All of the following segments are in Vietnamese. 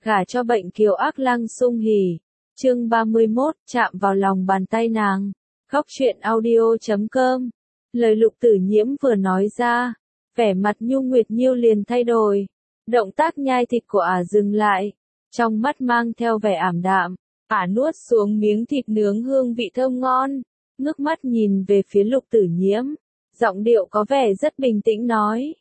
gả cho bệnh kiều ác lăng sung hỉ. Chương 31, chạm vào lòng bàn tay nàng. Góc truyện audio.com. Lời Lục Tử Nhiễm vừa nói ra, vẻ mặt Nhu Nguyệt Nhiêu liền thay đổi. Động tác nhai thịt của ả dừng lại, trong mắt mang theo vẻ ảm đạm. Ả nuốt xuống miếng thịt nướng hương vị thơm ngon, ngước mắt nhìn về phía Lục Tử Nhiễm, giọng điệu có vẻ rất bình tĩnh nói.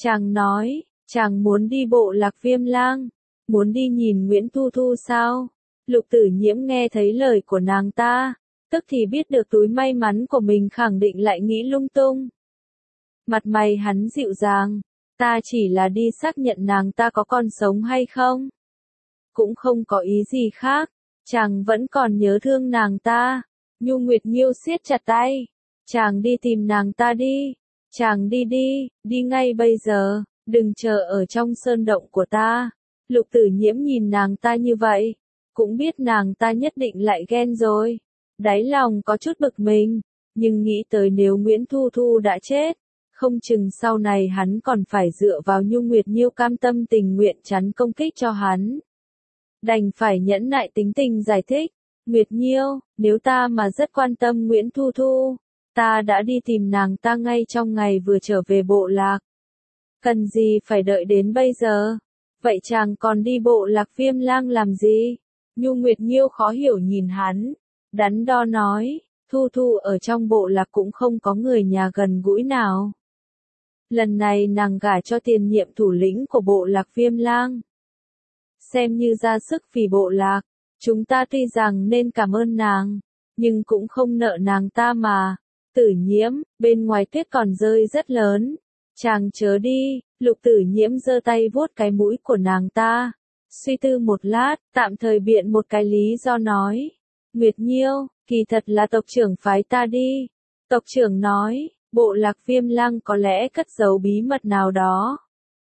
Chàng muốn đi bộ Lạc Viêm Lang, muốn đi nhìn Nguyễn Thu Thu sao? Lục Tử Nhiễm nghe thấy lời của nàng ta, tức thì biết được túi may mắn của mình khẳng định lại nghĩ lung tung. Mặt mày hắn dịu dàng, ta chỉ là đi xác nhận nàng ta có còn sống hay không. Cũng không có ý gì khác, chàng vẫn còn nhớ thương nàng ta. Nhu Nguyệt Nhiêu siết chặt tay, chàng đi tìm nàng ta đi, chàng đi ngay bây giờ, đừng chờ ở trong sơn động của ta. Lục Tử Nhiễm nhìn nàng ta như vậy, cũng biết nàng ta nhất định lại ghen rồi. Đáy lòng có chút bực mình, nhưng nghĩ tới nếu Nguyễn Thu Thu đã chết, không chừng sau này hắn còn phải dựa vào Nhu Nguyệt Nhiêu cam tâm tình nguyện chắn công kích cho hắn. Đành phải nhẫn nại tính tình giải thích, Nguyệt Nhiêu, nếu ta mà rất quan tâm Nguyễn Thu Thu, ta đã đi tìm nàng ta ngay trong ngày vừa trở về bộ lạc. Cần gì phải đợi đến bây giờ? Vậy chàng còn đi bộ Lạc Viêm Lang làm gì? Nhu Nguyệt Nhiêu khó hiểu nhìn hắn, đắn đo nói, Thu Thu ở trong bộ lạc cũng không có người nhà gần gũi nào. Lần này nàng gả cho tiền nhiệm thủ lĩnh của bộ Lạc Viêm Lang, xem như ra sức vì bộ lạc, chúng ta tuy rằng nên cảm ơn nàng, nhưng cũng không nợ nàng ta mà. Tử Nhiễm, bên ngoài tuyết còn rơi rất lớn, chàng chớ đi. Lục Tử Nhiễm giơ tay vuốt cái mũi của nàng ta, suy tư một lát, tạm thời biện một cái lý do nói, Nguyệt Nhiêu, kỳ thật là tộc trưởng phái ta đi. Tộc trưởng nói, bộ Lạc Viêm Lang có lẽ cất giấu bí mật nào đó,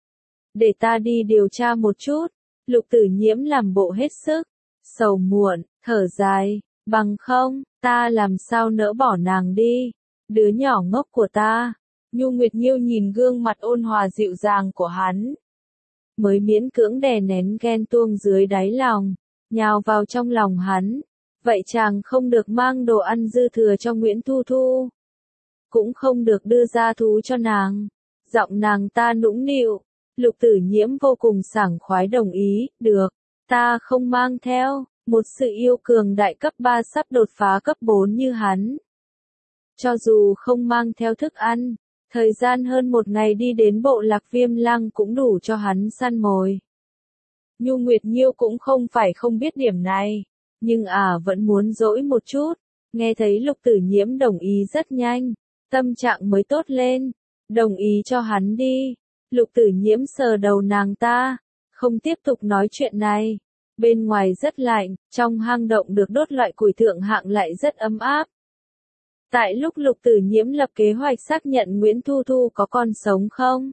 để ta đi điều tra một chút. Lục Tử Nhiễm làm bộ hết sức sầu muộn, thở dài, bằng không, ta làm sao nỡ bỏ nàng đi, đứa nhỏ ngốc của ta. Nhu Nguyệt Nhiêu nhìn gương mặt ôn hòa dịu dàng của hắn, mới miễn cưỡng đè nén ghen tuông dưới đáy lòng, nhào vào trong lòng hắn. Vậy chàng không được mang đồ ăn dư thừa cho Nguyễn Thu Thu, cũng không được đưa ra thú cho nàng. Giọng nàng ta nũng nịu. Lục Tử Nhiễm vô cùng sảng khoái đồng ý, được, ta không mang theo. Một sự yêu cường đại cấp 3 sắp đột phá cấp 4 như hắn, cho dù không mang theo thức ăn, thời gian hơn một ngày đi đến bộ Lạc Viêm Lang cũng đủ cho hắn săn mồi. Nhu Nguyệt Nhiêu cũng không phải không biết điểm này, nhưng vẫn muốn dỗi một chút. Nghe thấy Lục Tử Nhiễm đồng ý rất nhanh, tâm trạng mới tốt lên, đồng ý cho hắn đi. Lục Tử Nhiễm sờ đầu nàng ta, không tiếp tục nói chuyện này. Bên ngoài rất lạnh, trong hang động được đốt loại củi thượng hạng lại rất ấm áp. Tại lúc Lục Tử Nhiễm lập kế hoạch xác nhận Nguyễn Thu Thu có còn sống không,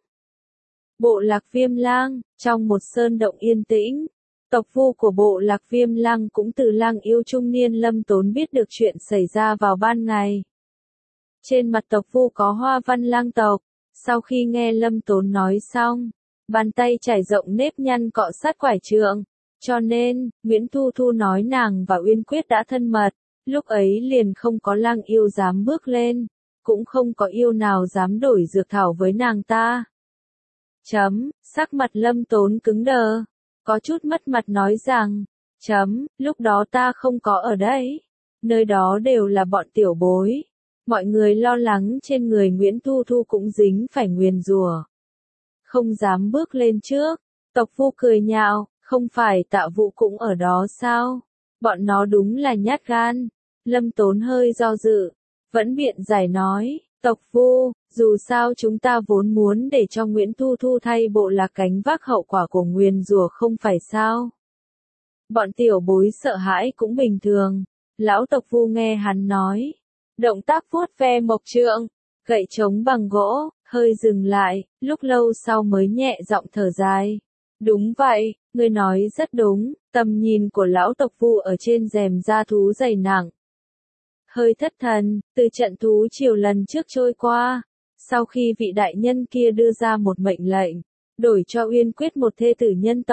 bộ Lạc Viêm Lang, trong một sơn động yên tĩnh, tộc vu của bộ Lạc Viêm Lang cũng từ lang yêu trung niên Lâm Tốn biết được chuyện xảy ra vào ban ngày. Trên mặt tộc vu có hoa văn lang tộc, sau khi nghe Lâm Tốn nói xong, bàn tay trải rộng nếp nhăn cọ sát quải trượng, cho nên, Nguyễn Thu Thu nói nàng và Uyên Quyết đã thân mật, lúc ấy liền không có lang yêu dám bước lên, cũng không có yêu nào dám đổi dược thảo với nàng ta. Sắc mặt Lâm Tốn cứng đờ, có chút mất mặt nói rằng, lúc đó ta không có ở đấy, nơi đó đều là bọn tiểu bối, mọi người lo lắng trên người Nguyễn Thu Thu cũng dính phải nguyền rủa, không dám bước lên trước. Tộc vu cười nhạo, không phải Tạ Vũ cũng ở đó sao, bọn nó đúng là nhát gan. Lâm Tốn hơi do dự, vẫn biện giải nói, tộc vu, dù sao chúng ta vốn muốn để cho Nguyễn Thu Thu thay bộ lạc gánh vác hậu quả của nguyền rủa không phải sao. Bọn tiểu bối sợ hãi cũng bình thường. Lão tộc vu nghe hắn nói, động tác vuốt ve mộc trượng, gậy trống bằng gỗ, hơi dừng lại, lúc lâu sau mới nhẹ giọng thở dài. Đúng vậy, ngươi nói rất đúng, tầm nhìn của lão tộc vu ở trên rèm da thú dày nặng. Hơi thất thần, từ trận thú chiều lần trước trôi qua, sau khi vị đại nhân kia đưa ra một mệnh lệnh, đổi cho Uyên Quyết một thê tử nhân tộc,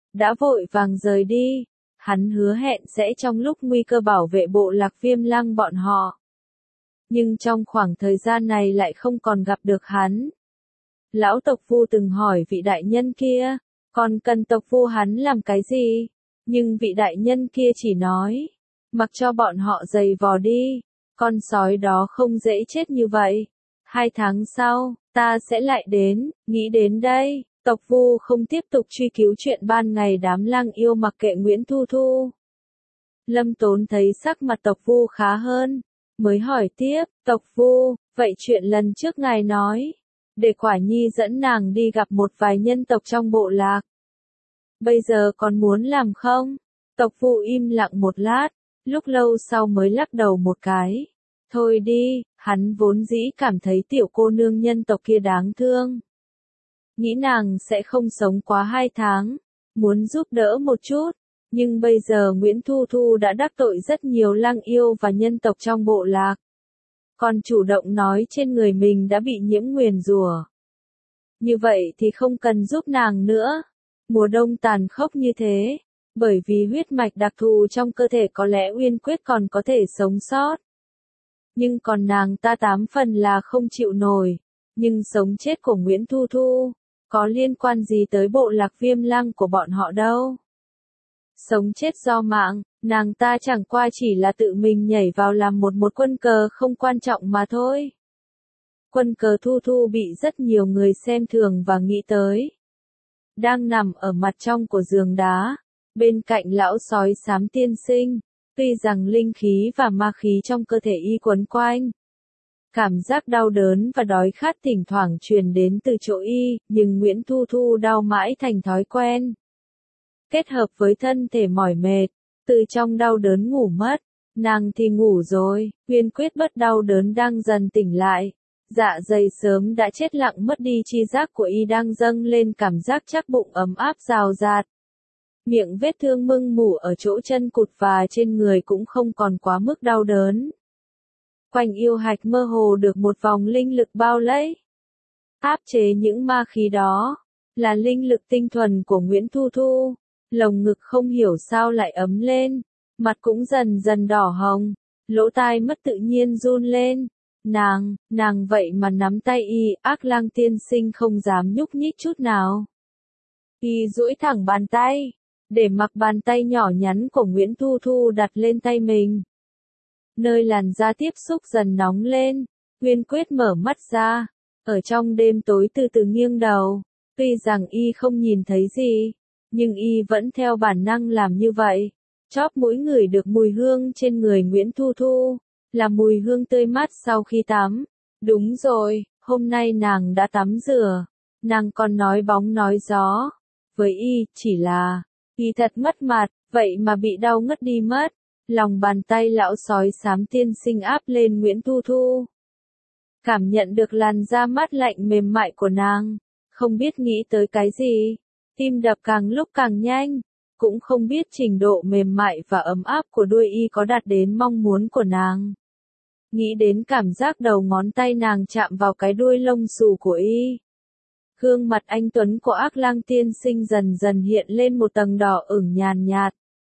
đã vội vàng rời đi. Hắn hứa hẹn sẽ trong lúc nguy cơ bảo vệ bộ lạc Viêm Lăng bọn họ. Nhưng trong khoảng thời gian này lại không còn gặp được hắn. Lão tộc Vu từng hỏi vị đại nhân kia, còn cần tộc Vu hắn làm cái gì? Nhưng vị đại nhân kia chỉ nói, mặc cho bọn họ giày vò đi, con sói đó không dễ chết như vậy. 2 tháng sau, ta sẽ lại đến, nghĩ đến đây, tộc Vu không tiếp tục truy cứu chuyện ban ngày đám lang yêu mặc kệ Nguyễn Thu Thu. Lâm Tốn thấy sắc mặt tộc Vu khá hơn, mới hỏi tiếp, tộc Vu, vậy chuyện lần trước ngài nói, để Quả Nhi dẫn nàng đi gặp một vài nhân tộc trong bộ lạc. Bây giờ còn muốn làm không? Tộc Vu im lặng một lát, lúc lâu sau mới lắc đầu một cái. Thôi đi, hắn vốn dĩ cảm thấy tiểu cô nương nhân tộc kia đáng thương. Nghĩ nàng sẽ không sống quá 2 tháng, muốn giúp đỡ một chút. Nhưng bây giờ Nguyễn Thu Thu đã đắc tội rất nhiều lang yêu và nhân tộc trong bộ lạc. Còn chủ động nói trên người mình đã bị nhiễm nguyền rủa. Như vậy thì không cần giúp nàng nữa. Mùa đông tàn khốc như thế, bởi vì huyết mạch đặc thù trong cơ thể có lẽ Uyên Quyết còn có thể sống sót. Nhưng còn nàng ta 8 phần là không chịu nổi. Nhưng sống chết của Nguyễn Thu Thu, có liên quan gì tới bộ lạc Viêm Lăng của bọn họ đâu. Sống chết do mạng, nàng ta chẳng qua chỉ là tự mình nhảy vào làm một quân cờ không quan trọng mà thôi. Quân cờ Thu Thu bị rất nhiều người xem thường và nghĩ tới. Đang nằm ở mặt trong của giường đá, bên cạnh lão sói xám tiên sinh, tuy rằng linh khí và ma khí trong cơ thể y quấn quanh. Cảm giác đau đớn và đói khát thỉnh thoảng truyền đến từ chỗ y, nhưng Nguyễn Thu Thu đau mãi thành thói quen. Kết hợp với thân thể mỏi mệt, từ trong đau đớn ngủ mất, nàng thì ngủ rồi, Uyên Quyết bớt đau đớn đang dần tỉnh lại. Dạ dày sớm đã chết lặng mất đi chi giác của y đang dâng lên cảm giác chắc bụng ấm áp rào rạt. Miệng vết thương mưng mủ ở chỗ chân cụt và trên người cũng không còn quá mức đau đớn. Quanh yêu hạch mơ hồ được một vòng linh lực bao lấy. Áp chế những ma khí đó, là linh lực tinh thuần của Nguyễn Thu Thu. Lồng ngực không hiểu sao lại ấm lên, mặt cũng dần dần đỏ hồng, lỗ tai mất tự nhiên run lên. Nàng vậy mà nắm tay y, Ác Lang tiên sinh không dám nhúc nhích chút nào. Y duỗi thẳng bàn tay, để mặc bàn tay nhỏ nhắn của Nguyễn Thu Thu đặt lên tay mình. Nơi làn da tiếp xúc dần nóng lên, Uyên Quyết mở mắt ra, ở trong đêm tối từ từ nghiêng đầu, tuy rằng y không nhìn thấy gì, nhưng y vẫn theo bản năng làm như vậy. Chóp mũi ngửi được mùi hương trên người Nguyễn Thu Thu, là mùi hương tươi mát sau khi tắm. Đúng rồi, hôm nay nàng đã tắm rửa, nàng còn nói bóng nói gió. Với y, chỉ là, y thật mất mặt, vậy mà bị đau ngất đi mất. Lòng bàn tay lão sói xám tiên sinh áp lên Nguyễn Thu Thu. Cảm nhận được làn da mát lạnh mềm mại của nàng, không biết nghĩ tới cái gì, tim đập càng lúc càng nhanh, cũng không biết trình độ mềm mại và ấm áp của đuôi y có đạt đến mong muốn của nàng. Nghĩ đến cảm giác đầu ngón tay nàng chạm vào cái đuôi lông xù của y. Gương mặt anh tuấn của Ác Lang tiên sinh dần dần hiện lên một tầng đỏ ửng nhàn nhạt.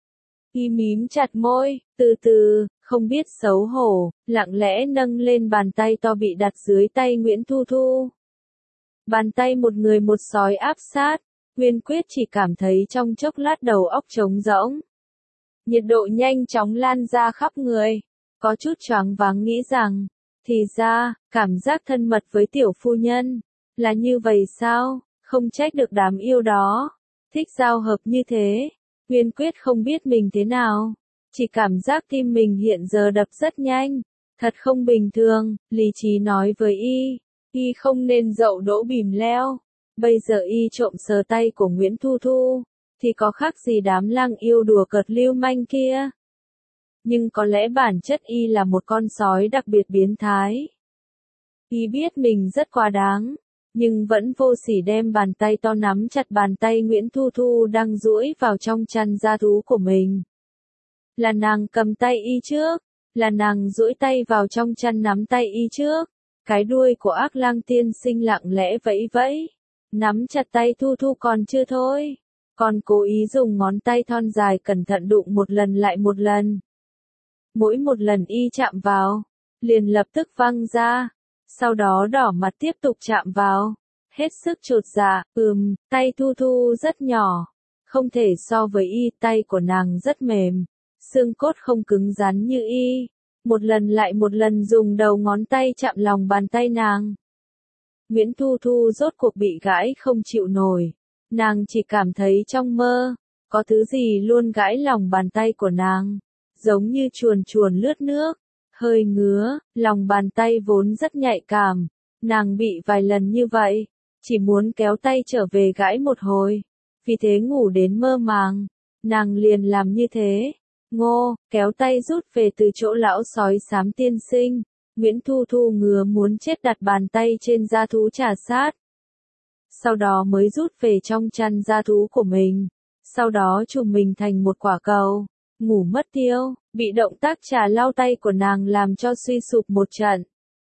Y mím chặt môi, từ từ, không biết xấu hổ, lặng lẽ nâng lên bàn tay to bị đặt dưới tay Nguyễn Thu Thu. Bàn tay một người một sói áp sát, Uyên Quyết chỉ cảm thấy trong chốc lát đầu óc trống rỗng. Nhiệt độ nhanh chóng lan ra khắp người, có chút choáng váng nghĩ rằng, thì ra, cảm giác thân mật với tiểu phu nhân, là như vậy sao, không trách được đám yêu đó, thích giao hợp như thế. Uyên Quyết không biết mình thế nào, chỉ cảm giác tim mình hiện giờ đập rất nhanh, thật không bình thường, lý trí nói với y không nên dậu đỗ bìm leo, bây giờ y trộm sờ tay của Nguyễn Thu Thu, thì có khác gì đám lang yêu đùa cợt lưu manh kia. Nhưng có lẽ bản chất y là một con sói đặc biệt biến thái. Y biết mình rất quá đáng, nhưng vẫn vô sỉ đem bàn tay to nắm chặt bàn tay Nguyễn Thu Thu đang duỗi vào trong chăn da thú của mình. Là nàng cầm tay y trước, là nàng duỗi tay vào trong chăn nắm tay y trước. Cái đuôi của Ác Lang tiên sinh lặng lẽ vẫy vẫy, nắm chặt tay Thu Thu còn chưa thôi. còn cố ý dùng ngón tay thon dài cẩn thận đụng một lần lại một lần. Mỗi một lần y chạm vào, liền lập tức văng ra, sau đó đỏ mặt tiếp tục chạm vào, hết sức chột dạ, tay Thu Thu rất nhỏ, không thể so với y, tay của nàng rất mềm, xương cốt không cứng rắn như y, một lần lại một lần dùng đầu ngón tay chạm lòng bàn tay nàng. Nguyễn Thu Thu rốt cuộc bị gãi không chịu nổi, nàng chỉ cảm thấy trong mơ, có thứ gì luôn gãi lòng bàn tay của nàng, giống như chuồn chuồn lướt nước, hơi ngứa, lòng bàn tay vốn rất nhạy cảm, nàng bị vài lần như vậy, chỉ muốn kéo tay trở về gãi một hồi, vì thế ngủ đến mơ màng, nàng liền làm như thế. Ngô, kéo tay rút về từ chỗ lão sói xám tiên sinh, Nguyễn Thu Thu ngứa muốn chết đặt bàn tay trên da thú trà sát. Sau đó mới rút về trong chăn da thú của mình, sau đó chùm mình thành một quả cầu, ngủ mất tiêu, bị động tác trà lau tay của nàng làm cho suy sụp một trận.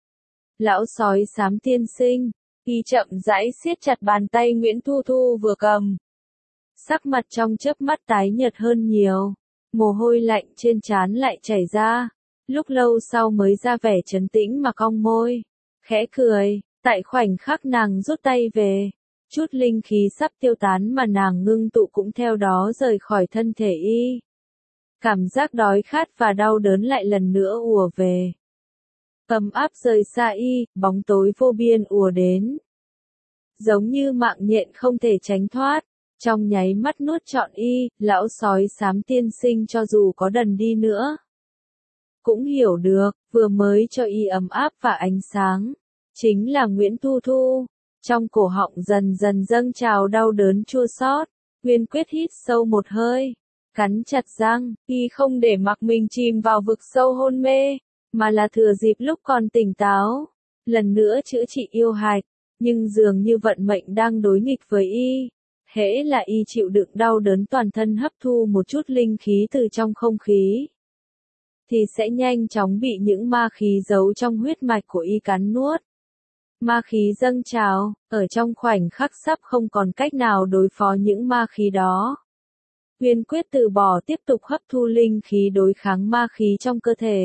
Lão sói xám tiên sinh, y chậm rãi siết chặt bàn tay Nguyễn Thu Thu vừa cầm. Sắc mặt trong chớp mắt tái nhợt hơn nhiều. Mồ hôi lạnh trên trán lại chảy ra, lúc lâu sau mới ra vẻ trấn tĩnh mà cong môi, khẽ cười, tại khoảnh khắc nàng rút tay về, chút linh khí sắp tiêu tán mà nàng ngưng tụ cũng theo đó rời khỏi thân thể y. Cảm giác đói khát và đau đớn lại lần nữa ùa về. Ấm áp rời xa y, bóng tối vô biên ùa đến. Giống như mạng nhện không thể tránh thoát. Trong nháy mắt nuốt trọn y, lão sói xám tiên sinh cho dù có đần đi nữa. Cũng hiểu được, vừa mới cho y ấm áp và ánh sáng. Chính là Nguyễn Thu Thu. Trong cổ họng dần dần dâng trào đau đớn chua xót. Uyên Quyết hít sâu một hơi. Cắn chặt răng, y không để mặc mình chìm vào vực sâu hôn mê. Mà là thừa dịp lúc còn tỉnh táo. Lần nữa chữa trị yêu hạch. Nhưng dường như vận mệnh đang đối nghịch với y. Hễ là y chịu đựng đau đớn toàn thân hấp thu một chút linh khí từ trong không khí, thì sẽ nhanh chóng bị những ma khí giấu trong huyết mạch của y cắn nuốt. Ma khí dâng trào, ở trong khoảnh khắc sắp không còn cách nào đối phó những ma khí đó. Uyên Quyết từ bỏ tiếp tục hấp thu linh khí đối kháng ma khí trong cơ thể.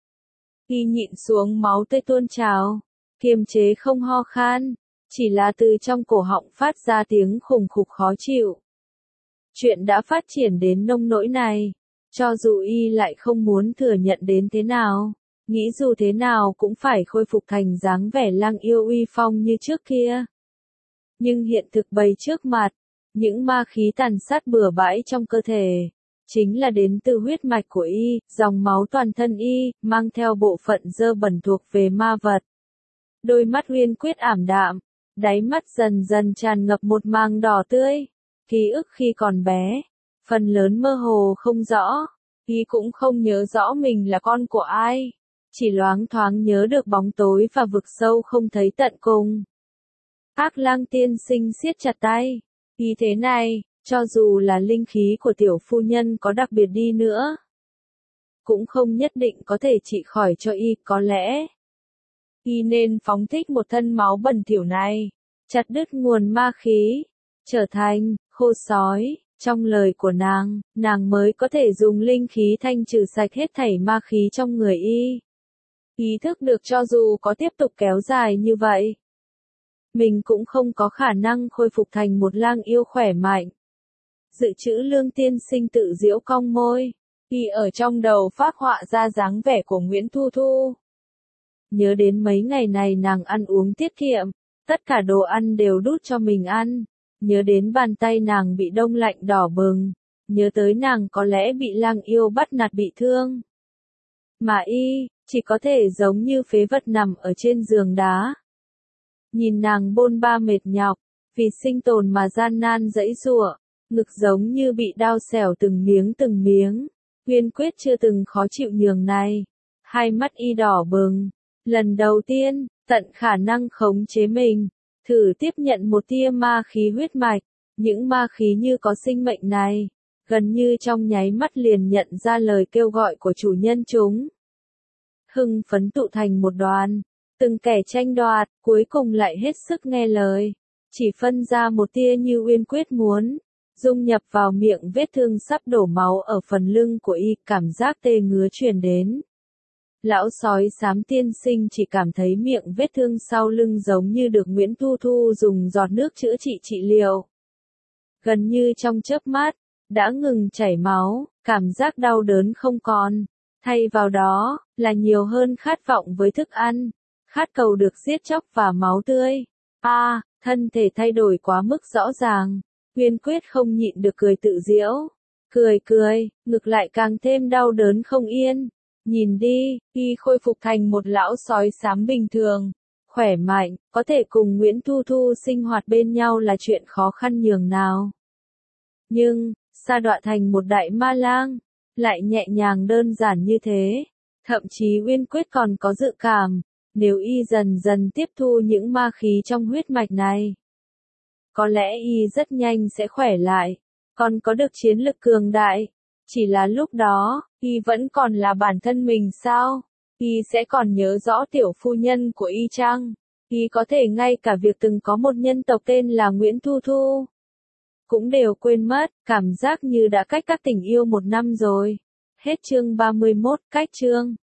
Y nhịn xuống máu tươi tuôn trào, kiềm chế không ho khan. Chỉ là từ trong cổ họng phát ra tiếng khủng khục khó chịu. Chuyện đã phát triển đến nông nỗi này, cho dù y lại không muốn thừa nhận đến thế nào, nghĩ dù thế nào cũng phải khôi phục thành dáng vẻ lang yêu uy phong như trước kia. Nhưng hiện thực bày trước mặt, những ma khí tàn sát bừa bãi trong cơ thể, chính là đến từ huyết mạch của y, dòng máu toàn thân y, mang theo bộ phận dơ bẩn thuộc về ma vật. Đôi mắt Uyên Quyết ảm đạm. Đáy mắt dần dần tràn ngập một màng đỏ tươi, ký ức khi còn bé, phần lớn mơ hồ không rõ, y cũng không nhớ rõ mình là con của ai, chỉ loáng thoáng nhớ được bóng tối và vực sâu không thấy tận cùng. Ác Lang tiên sinh siết chặt tay, y thế này, cho dù là linh khí của tiểu phu nhân có đặc biệt đi nữa, cũng không nhất định có thể trị khỏi cho y, có lẽ y nên phóng thích một thân máu bẩn thỉu này, chặt đứt nguồn ma khí, trở thành khô sói. Trong lời của nàng mới có thể dùng linh khí thanh trừ sạch hết thảy ma khí trong người y. Ý thức được cho dù có tiếp tục kéo dài như vậy, mình cũng không có khả năng khôi phục thành một lang yêu khỏe mạnh. Dự trữ Lương tiên sinh tự giễu cong môi, y ở trong đầu phác họa ra dáng vẻ của Nguyễn Thu Thu. Nhớ đến mấy ngày này nàng ăn uống tiết kiệm, tất cả đồ ăn đều đút cho mình ăn. Nhớ đến bàn tay nàng bị đông lạnh đỏ bừng. Nhớ tới nàng có lẽ bị lang yêu bắt nạt bị thương. Mà y, chỉ có thể giống như phế vật nằm ở trên giường đá. Nhìn nàng bôn ba mệt nhọc, vì sinh tồn mà gian nan giãy giụa, ngực giống như bị đao xẻo từng miếng. Uyên Quyết chưa từng khó chịu nhường này. Hai mắt y đỏ bừng. Lần đầu tiên, tận khả năng khống chế mình, thử tiếp nhận một tia ma khí huyết mạch, những ma khí như có sinh mệnh này, gần như trong nháy mắt liền nhận ra lời kêu gọi của chủ nhân chúng. Hưng phấn tụ thành một đoàn, từng kẻ tranh đoạt, cuối cùng lại hết sức nghe lời, chỉ phân ra một tia như Uyên Quyết muốn, dung nhập vào miệng vết thương sắp đổ máu ở phần lưng của y, cảm giác tê ngứa truyền đến. Lão sói xám tiên sinh chỉ cảm thấy miệng vết thương sau lưng giống như được Nguyễn Thu Thu dùng giọt nước chữa trị liệu. Gần như trong chớp mắt, đã ngừng chảy máu, cảm giác đau đớn không còn. Thay vào đó, là nhiều hơn khát vọng với thức ăn, khát cầu được giết chóc và máu tươi. Thân thể thay đổi quá mức rõ ràng. Uyên Quyết không nhịn được cười tự giễu. Cười, ngực lại càng thêm đau đớn không yên. Nhìn đi, y khôi phục thành một lão sói xám bình thường, khỏe mạnh, có thể cùng Nguyễn Thu Thu sinh hoạt bên nhau là chuyện khó khăn nhường nào. Nhưng, sa đọa thành một đại ma lang, lại nhẹ nhàng đơn giản như thế. Thậm chí Uyên Quyết còn có dự cảm, nếu y dần dần tiếp thu những ma khí trong huyết mạch này, có lẽ y rất nhanh sẽ khỏe lại, còn có được chiến lực cường đại. Chỉ là lúc đó, y vẫn còn là bản thân mình sao? Y sẽ còn nhớ rõ tiểu phu nhân của y chăng? Y có thể ngay cả việc từng có một nhân tộc tên là Nguyễn Thu Thu cũng đều quên mất, cảm giác như đã cách các tình yêu 1 năm rồi. Hết chương 31, cách chương.